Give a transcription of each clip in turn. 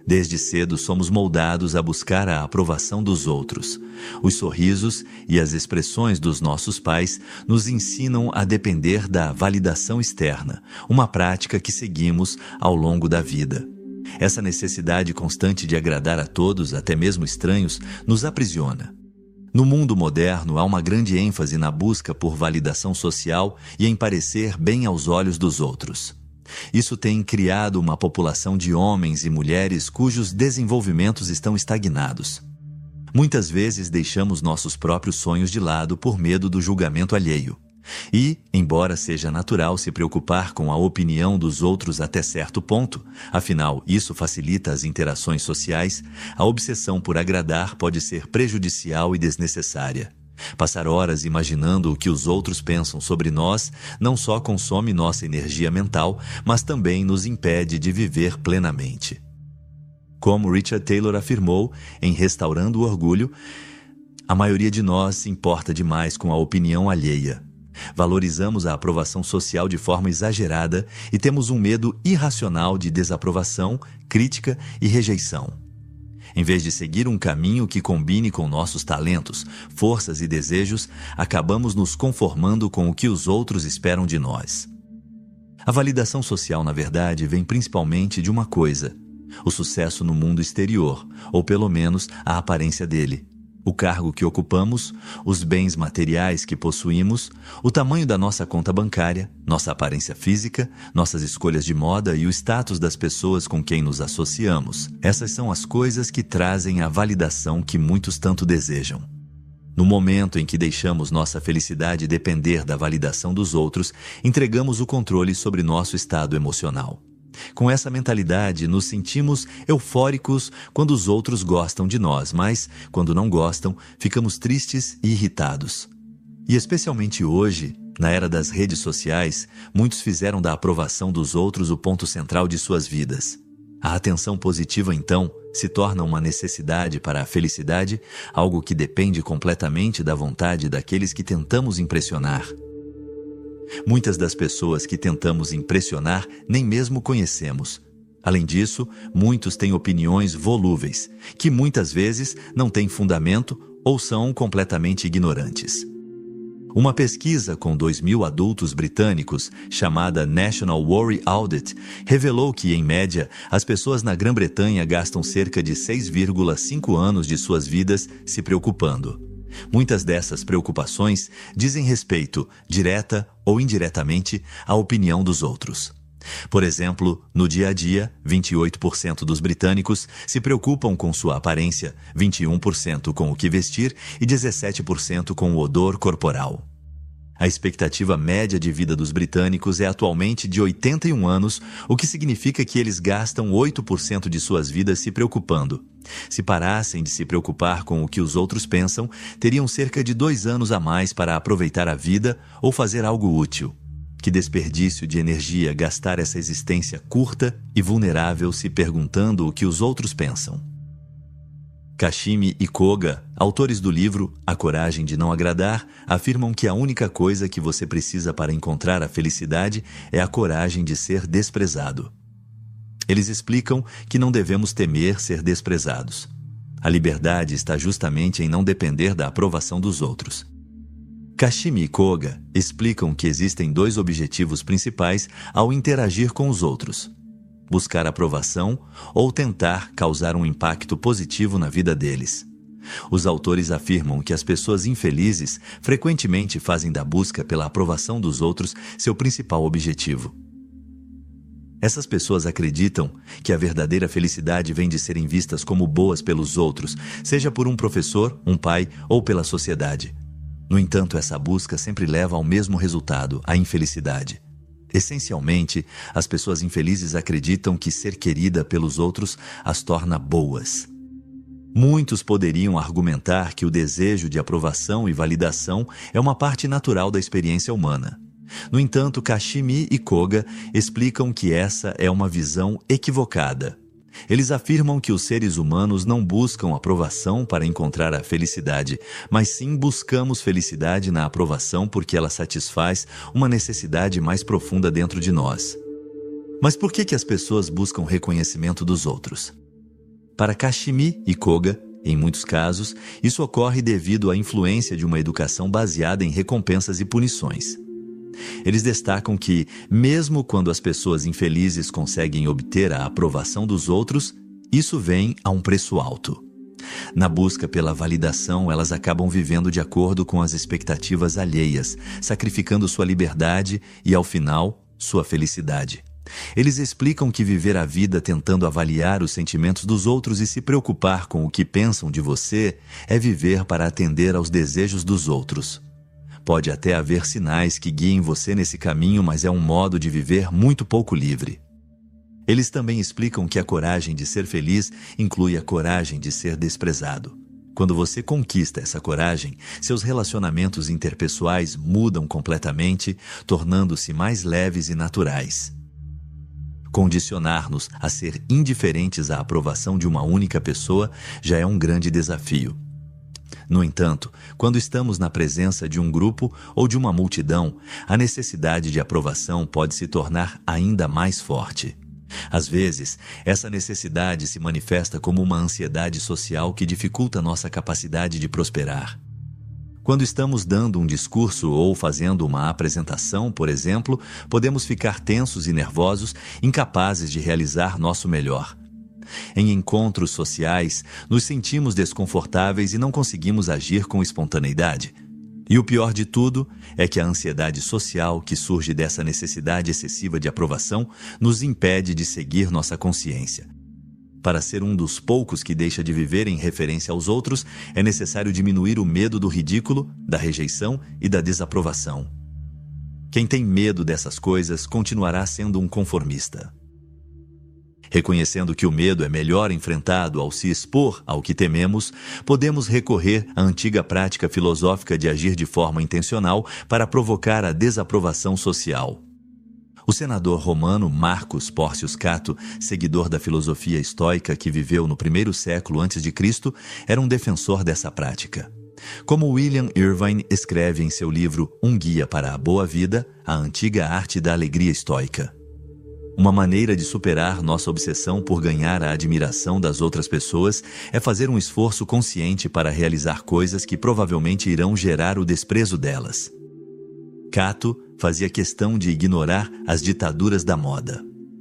Desde cedo somos moldados a buscar a aprovação dos outros. Os sorrisos e as expressões dos nossos pais nos ensinam a depender da validação externa, uma prática que seguimos ao longo da vida. Essa necessidade constante de agradar a todos, até mesmo estranhos, nos aprisiona. No mundo moderno, há uma grande ênfase na busca por validação social e em parecer bem aos olhos dos outros. Isso tem criado uma população de homens e mulheres cujos desenvolvimentos estão estagnados. Muitas vezes deixamos nossos próprios sonhos de lado por medo do julgamento alheio. E, embora seja natural se preocupar com a opinião dos outros até certo ponto, afinal, isso facilita as interações sociais, a obsessão por agradar pode ser prejudicial e desnecessária. Passar horas imaginando o que os outros pensam sobre nós não só consome nossa energia mental, mas também nos impede de viver plenamente. Como Richard Taylor afirmou em Restaurando o Orgulho, a maioria de nós se importa demais com a opinião alheia. Valorizamos a aprovação social de forma exagerada e temos um medo irracional de desaprovação, crítica e rejeição. Em vez de seguir um caminho que combine com nossos talentos, forças e desejos, acabamos nos conformando com o que os outros esperam de nós. A validação social, na verdade, vem principalmente de uma coisa: o sucesso no mundo exterior, ou pelo menos a aparência dele. O cargo que ocupamos, os bens materiais que possuímos, o tamanho da nossa conta bancária, nossa aparência física, nossas escolhas de moda e o status das pessoas com quem nos associamos. Essas são as coisas que trazem a validação que muitos tanto desejam. No momento em que deixamos nossa felicidade depender da validação dos outros, entregamos o controle sobre nosso estado emocional. Com essa mentalidade, nos sentimos eufóricos quando os outros gostam de nós, mas, quando não gostam, ficamos tristes e irritados. E especialmente hoje, na era das redes sociais, muitos fizeram da aprovação dos outros o ponto central de suas vidas. A atenção positiva, então, se torna uma necessidade para a felicidade, algo que depende completamente da vontade daqueles que tentamos impressionar. Muitas das pessoas que tentamos impressionar nem mesmo conhecemos. Além disso, muitos têm opiniões volúveis, que muitas vezes não têm fundamento ou são completamente ignorantes. Uma pesquisa com 2.000 adultos britânicos, chamada National Worry Audit, revelou que, em média, as pessoas na Grã-Bretanha gastam cerca de 6,5 anos de suas vidas se preocupando. Muitas dessas preocupações dizem respeito, direta ou indiretamente, à opinião dos outros. Por exemplo, no dia a dia, 28% dos britânicos se preocupam com sua aparência, 21% com o que vestir e 17% com o odor corporal. A expectativa média de vida dos britânicos é atualmente de 81 anos, o que significa que eles gastam 8% de suas vidas se preocupando. Se parassem de se preocupar com o que os outros pensam, teriam cerca de 2 anos a mais para aproveitar a vida ou fazer algo útil. Que desperdício de energia gastar essa existência curta e vulnerável se perguntando o que os outros pensam. Kashimi e Koga, autores do livro A Coragem de Não Agradar, afirmam que a única coisa que você precisa para encontrar a felicidade é a coragem de ser desprezado. Eles explicam que não devemos temer ser desprezados. A liberdade está justamente em não depender da aprovação dos outros. Kashimi e Koga explicam que existem 2 objetivos principais ao interagir com os outros: buscar aprovação ou tentar causar um impacto positivo na vida deles. Os autores afirmam que as pessoas infelizes frequentemente fazem da busca pela aprovação dos outros seu principal objetivo. Essas pessoas acreditam que a verdadeira felicidade vem de serem vistas como boas pelos outros, seja por um professor, um pai ou pela sociedade. No entanto, essa busca sempre leva ao mesmo resultado, a infelicidade. Essencialmente, as pessoas infelizes acreditam que ser querida pelos outros as torna boas. Muitos poderiam argumentar que o desejo de aprovação e validação é uma parte natural da experiência humana. No entanto, Kashimi e Koga explicam que essa é uma visão equivocada. Eles afirmam que os seres humanos não buscam aprovação para encontrar a felicidade, mas sim buscamos felicidade na aprovação porque ela satisfaz uma necessidade mais profunda dentro de nós. Mas por que as pessoas buscam reconhecimento dos outros? Para Kashimi e Koga, em muitos casos, isso ocorre devido à influência de uma educação baseada em recompensas e punições. Eles destacam que, mesmo quando as pessoas infelizes conseguem obter a aprovação dos outros, isso vem a um preço alto. Na busca pela validação, elas acabam vivendo de acordo com as expectativas alheias, sacrificando sua liberdade e, ao final, sua felicidade. Eles explicam que viver a vida tentando avaliar os sentimentos dos outros e se preocupar com o que pensam de você é viver para atender aos desejos dos outros. Pode até haver sinais que guiem você nesse caminho, mas é um modo de viver muito pouco livre. Eles também explicam que a coragem de ser feliz inclui a coragem de ser desprezado. Quando você conquista essa coragem, seus relacionamentos interpessoais mudam completamente, tornando-se mais leves e naturais. Condicionar-nos a ser indiferentes à aprovação de uma única pessoa já é um grande desafio. No entanto, quando estamos na presença de um grupo ou de uma multidão, a necessidade de aprovação pode se tornar ainda mais forte. Às vezes, essa necessidade se manifesta como uma ansiedade social que dificulta nossa capacidade de prosperar. Quando estamos dando um discurso ou fazendo uma apresentação, por exemplo, podemos ficar tensos e nervosos, incapazes de realizar nosso melhor. Em encontros sociais, nos sentimos desconfortáveis e não conseguimos agir com espontaneidade. E o pior de tudo é que a ansiedade social que surge dessa necessidade excessiva de aprovação nos impede de seguir nossa consciência. Para ser um dos poucos que deixa de viver em referência aos outros, é necessário diminuir o medo do ridículo, da rejeição e da desaprovação. Quem tem medo dessas coisas continuará sendo um conformista. Reconhecendo que o medo é melhor enfrentado ao se expor ao que tememos, podemos recorrer à antiga prática filosófica de agir de forma intencional para provocar a desaprovação social. O senador romano Marcus Porcius Cato, seguidor da filosofia estoica que viveu no primeiro século a.C., era um defensor dessa prática. Como William Irvine escreve em seu livro Um Guia para a Boa Vida, a antiga arte da alegria estoica. Uma maneira de superar nossa obsessão por ganhar a admiração das outras pessoas é fazer um esforço consciente para realizar coisas que provavelmente irão gerar o desprezo delas. Cato fazia questão de ignorar as ditaduras da moda.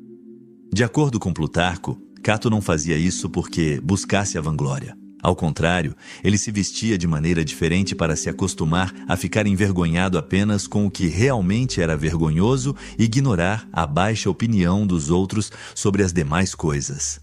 De acordo com Plutarco, Cato não fazia isso porque buscasse a vanglória. Ao contrário, ele se vestia de maneira diferente para se acostumar a ficar envergonhado apenas com o que realmente era vergonhoso e ignorar a baixa opinião dos outros sobre as demais coisas.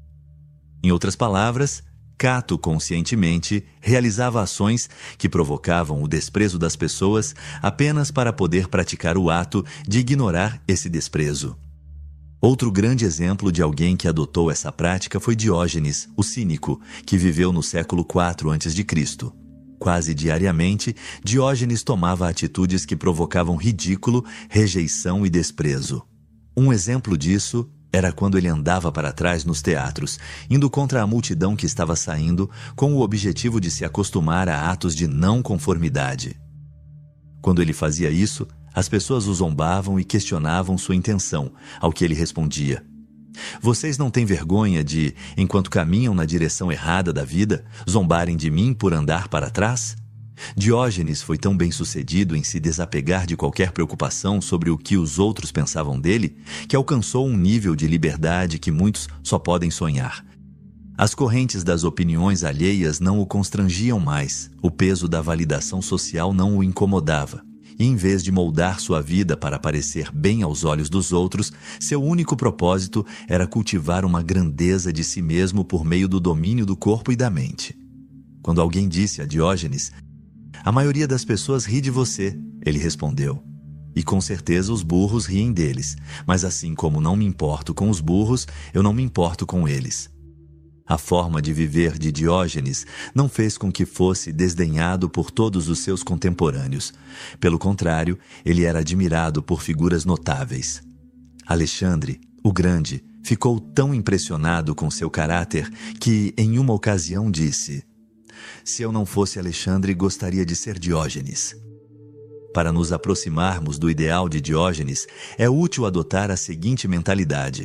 Em outras palavras, Cato conscientemente realizava ações que provocavam o desprezo das pessoas apenas para poder praticar o ato de ignorar esse desprezo. Outro grande exemplo de alguém que adotou essa prática foi Diógenes, o cínico, que viveu no século IV a.C. Quase diariamente, Diógenes tomava atitudes que provocavam ridículo, rejeição e desprezo. Um exemplo disso era quando ele andava para trás nos teatros, indo contra a multidão que estava saindo, com o objetivo de se acostumar a atos de não conformidade. Quando ele fazia isso, as pessoas o zombavam e questionavam sua intenção, ao que ele respondia: "Vocês não têm vergonha de, enquanto caminham na direção errada da vida, zombarem de mim por andar para trás?" Diógenes foi tão bem-sucedido em se desapegar de qualquer preocupação sobre o que os outros pensavam dele, que alcançou um nível de liberdade que muitos só podem sonhar. As correntes das opiniões alheias não o constrangiam mais, o peso da validação social não o incomodava. E em vez de moldar sua vida para parecer bem aos olhos dos outros, seu único propósito era cultivar uma grandeza de si mesmo por meio do domínio do corpo e da mente. Quando alguém disse a Diógenes: "A maioria das pessoas ri de você", ele respondeu: "E com certeza os burros riem deles, mas assim como não me importo com os burros, eu não me importo com eles." A forma de viver de Diógenes não fez com que fosse desdenhado por todos os seus contemporâneos. Pelo contrário, ele era admirado por figuras notáveis. Alexandre, o Grande, ficou tão impressionado com seu caráter que, em uma ocasião, disse: "Se eu não fosse Alexandre, gostaria de ser Diógenes." Para nos aproximarmos do ideal de Diógenes, é útil adotar a seguinte mentalidade: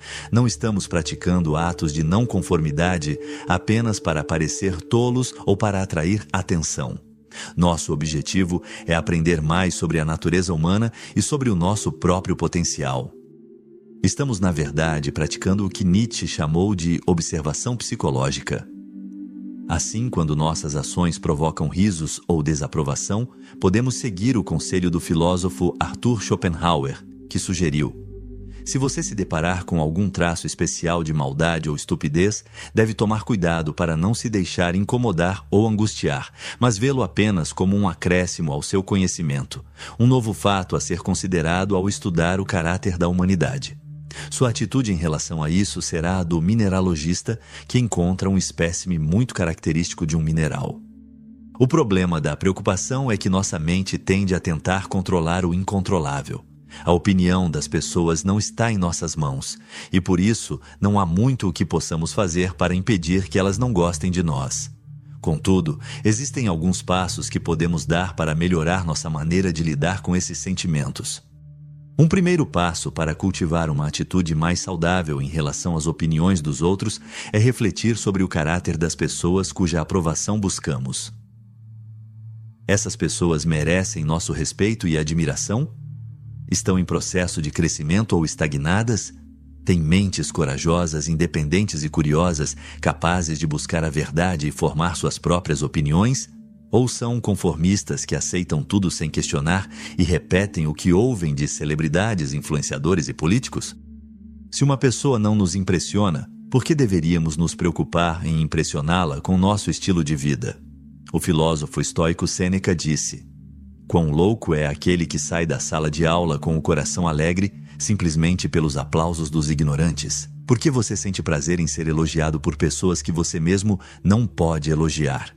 Não estamos praticando atos de não conformidade apenas para parecer tolos ou para atrair atenção. Nosso objetivo é aprender mais sobre a natureza humana e sobre o nosso próprio potencial. Estamos, na verdade, praticando o que Nietzsche chamou de observação psicológica. Assim, quando nossas ações provocam risos ou desaprovação, podemos seguir o conselho do filósofo Arthur Schopenhauer, que sugeriu: se você se deparar com algum traço especial de maldade ou estupidez, deve tomar cuidado para não se deixar incomodar ou angustiar, mas vê-lo apenas como um acréscimo ao seu conhecimento, um novo fato a ser considerado ao estudar o caráter da humanidade. Sua atitude em relação a isso será a do mineralogista que encontra um espécime muito característico de um mineral. O problema da preocupação é que nossa mente tende a tentar controlar o incontrolável. A opinião das pessoas não está em nossas mãos, e por isso não há muito o que possamos fazer para impedir que elas não gostem de nós. Contudo, existem alguns passos que podemos dar para melhorar nossa maneira de lidar com esses sentimentos. Um primeiro passo para cultivar uma atitude mais saudável em relação às opiniões dos outros é refletir sobre o caráter das pessoas cuja aprovação buscamos. Essas pessoas merecem nosso respeito e admiração? Estão em processo de crescimento ou estagnadas? Têm mentes corajosas, independentes e curiosas, capazes de buscar a verdade e formar suas próprias opiniões? Ou são conformistas que aceitam tudo sem questionar e repetem o que ouvem de celebridades, influenciadores e políticos? Se uma pessoa não nos impressiona, por que deveríamos nos preocupar em impressioná-la com nosso estilo de vida? O filósofo estoico Sêneca disse: quão louco é aquele que sai da sala de aula com o coração alegre simplesmente pelos aplausos dos ignorantes. Por que você sente prazer em ser elogiado por pessoas que você mesmo não pode elogiar?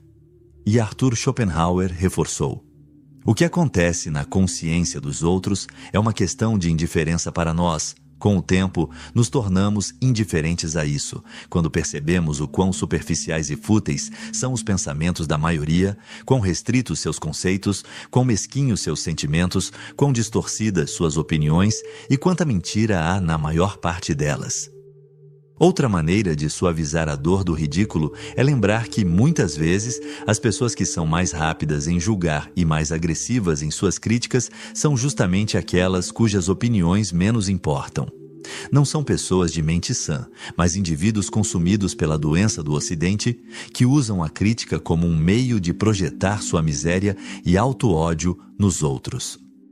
E Arthur Schopenhauer reforçou: o que acontece na consciência dos outros é uma questão de indiferença para nós. Com o tempo, nos tornamos indiferentes a isso, quando percebemos o quão superficiais e fúteis são os pensamentos da maioria, quão restritos seus conceitos, quão mesquinhos seus sentimentos, quão distorcidas suas opiniões e quanta mentira há na maior parte delas. Outra maneira de suavizar a dor do ridículo é lembrar que, muitas vezes, as pessoas que são mais rápidas em julgar e mais agressivas em suas críticas são justamente aquelas cujas opiniões menos importam. Não são pessoas de mente sã, mas indivíduos consumidos pela doença do Ocidente que usam a crítica como um meio de projetar sua miséria e auto-ódio nos outros.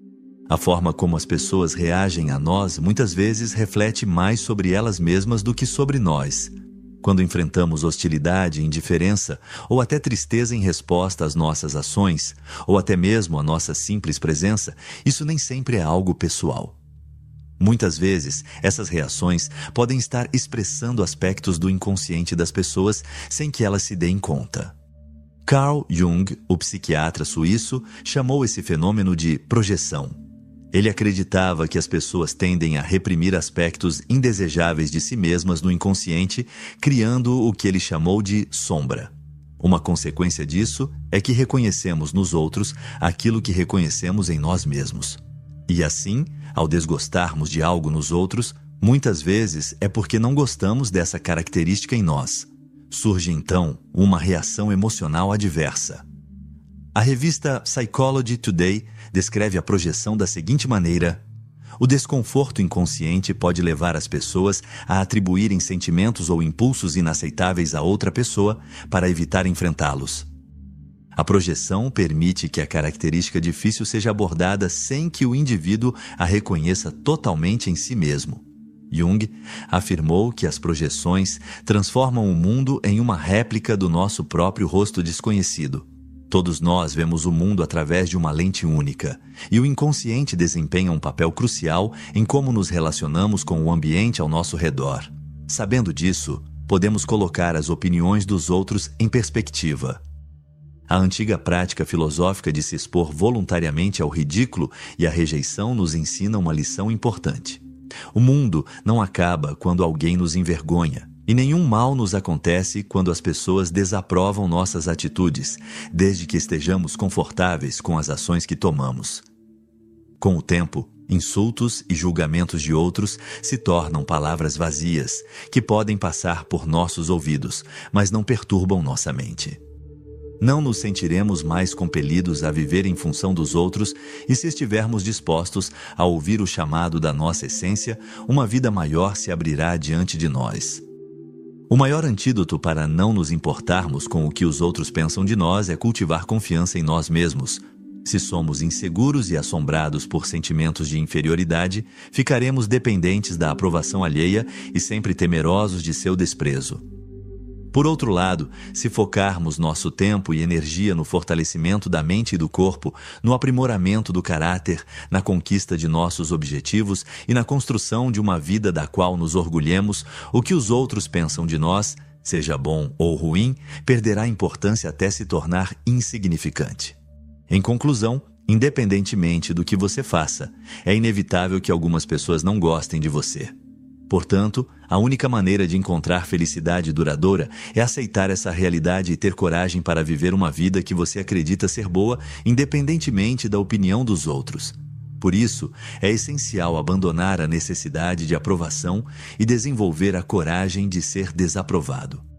A forma como as pessoas reagem a nós muitas vezes reflete mais sobre elas mesmas do que sobre nós. Quando enfrentamos hostilidade, indiferença ou até tristeza em resposta às nossas ações, ou até mesmo à nossa simples presença, isso nem sempre é algo pessoal. Muitas vezes, essas reações podem estar expressando aspectos do inconsciente das pessoas sem que elas se deem conta. Carl Jung, o psiquiatra suíço, chamou esse fenômeno de projeção. Ele acreditava que as pessoas tendem a reprimir aspectos indesejáveis de si mesmas no inconsciente, criando o que ele chamou de sombra. Uma consequência disso é que reconhecemos nos outros aquilo que reconhecemos em nós mesmos. E assim, ao desgostarmos de algo nos outros, muitas vezes é porque não gostamos dessa característica em nós. Surge então uma reação emocional adversa. A revista Psychology Today descreve a projeção da seguinte maneira: o desconforto inconsciente pode levar as pessoas a atribuírem sentimentos ou impulsos inaceitáveis a outra pessoa para evitar enfrentá-los. A projeção permite que a característica difícil seja abordada sem que o indivíduo a reconheça totalmente em si mesmo. Jung afirmou que as projeções transformam o mundo em uma réplica do nosso próprio rosto desconhecido. Todos nós vemos o mundo através de uma lente única, e o inconsciente desempenha um papel crucial em como nos relacionamos com o ambiente ao nosso redor. Sabendo disso, podemos colocar as opiniões dos outros em perspectiva. A antiga prática filosófica de se expor voluntariamente ao ridículo e à rejeição nos ensina uma lição importante. O mundo não acaba quando alguém nos envergonha, e nenhum mal nos acontece quando as pessoas desaprovam nossas atitudes, desde que estejamos confortáveis com as ações que tomamos. Com o tempo, insultos e julgamentos de outros se tornam palavras vazias, que podem passar por nossos ouvidos, mas não perturbam nossa mente. Não nos sentiremos mais compelidos a viver em função dos outros e se estivermos dispostos a ouvir o chamado da nossa essência, uma vida maior se abrirá diante de nós. O maior antídoto para não nos importarmos com o que os outros pensam de nós é cultivar confiança em nós mesmos. Se somos inseguros e assombrados por sentimentos de inferioridade, ficaremos dependentes da aprovação alheia e sempre temerosos de seu desprezo. Por outro lado, se focarmos nosso tempo e energia no fortalecimento da mente e do corpo, no aprimoramento do caráter, na conquista de nossos objetivos e na construção de uma vida da qual nos orgulhemos, o que os outros pensam de nós, seja bom ou ruim, perderá importância até se tornar insignificante. Em conclusão, independentemente do que você faça, é inevitável que algumas pessoas não gostem de você. Portanto, a única maneira de encontrar felicidade duradoura é aceitar essa realidade e ter coragem para viver uma vida que você acredita ser boa, independentemente da opinião dos outros. Por isso, é essencial abandonar a necessidade de aprovação e desenvolver a coragem de ser desaprovado.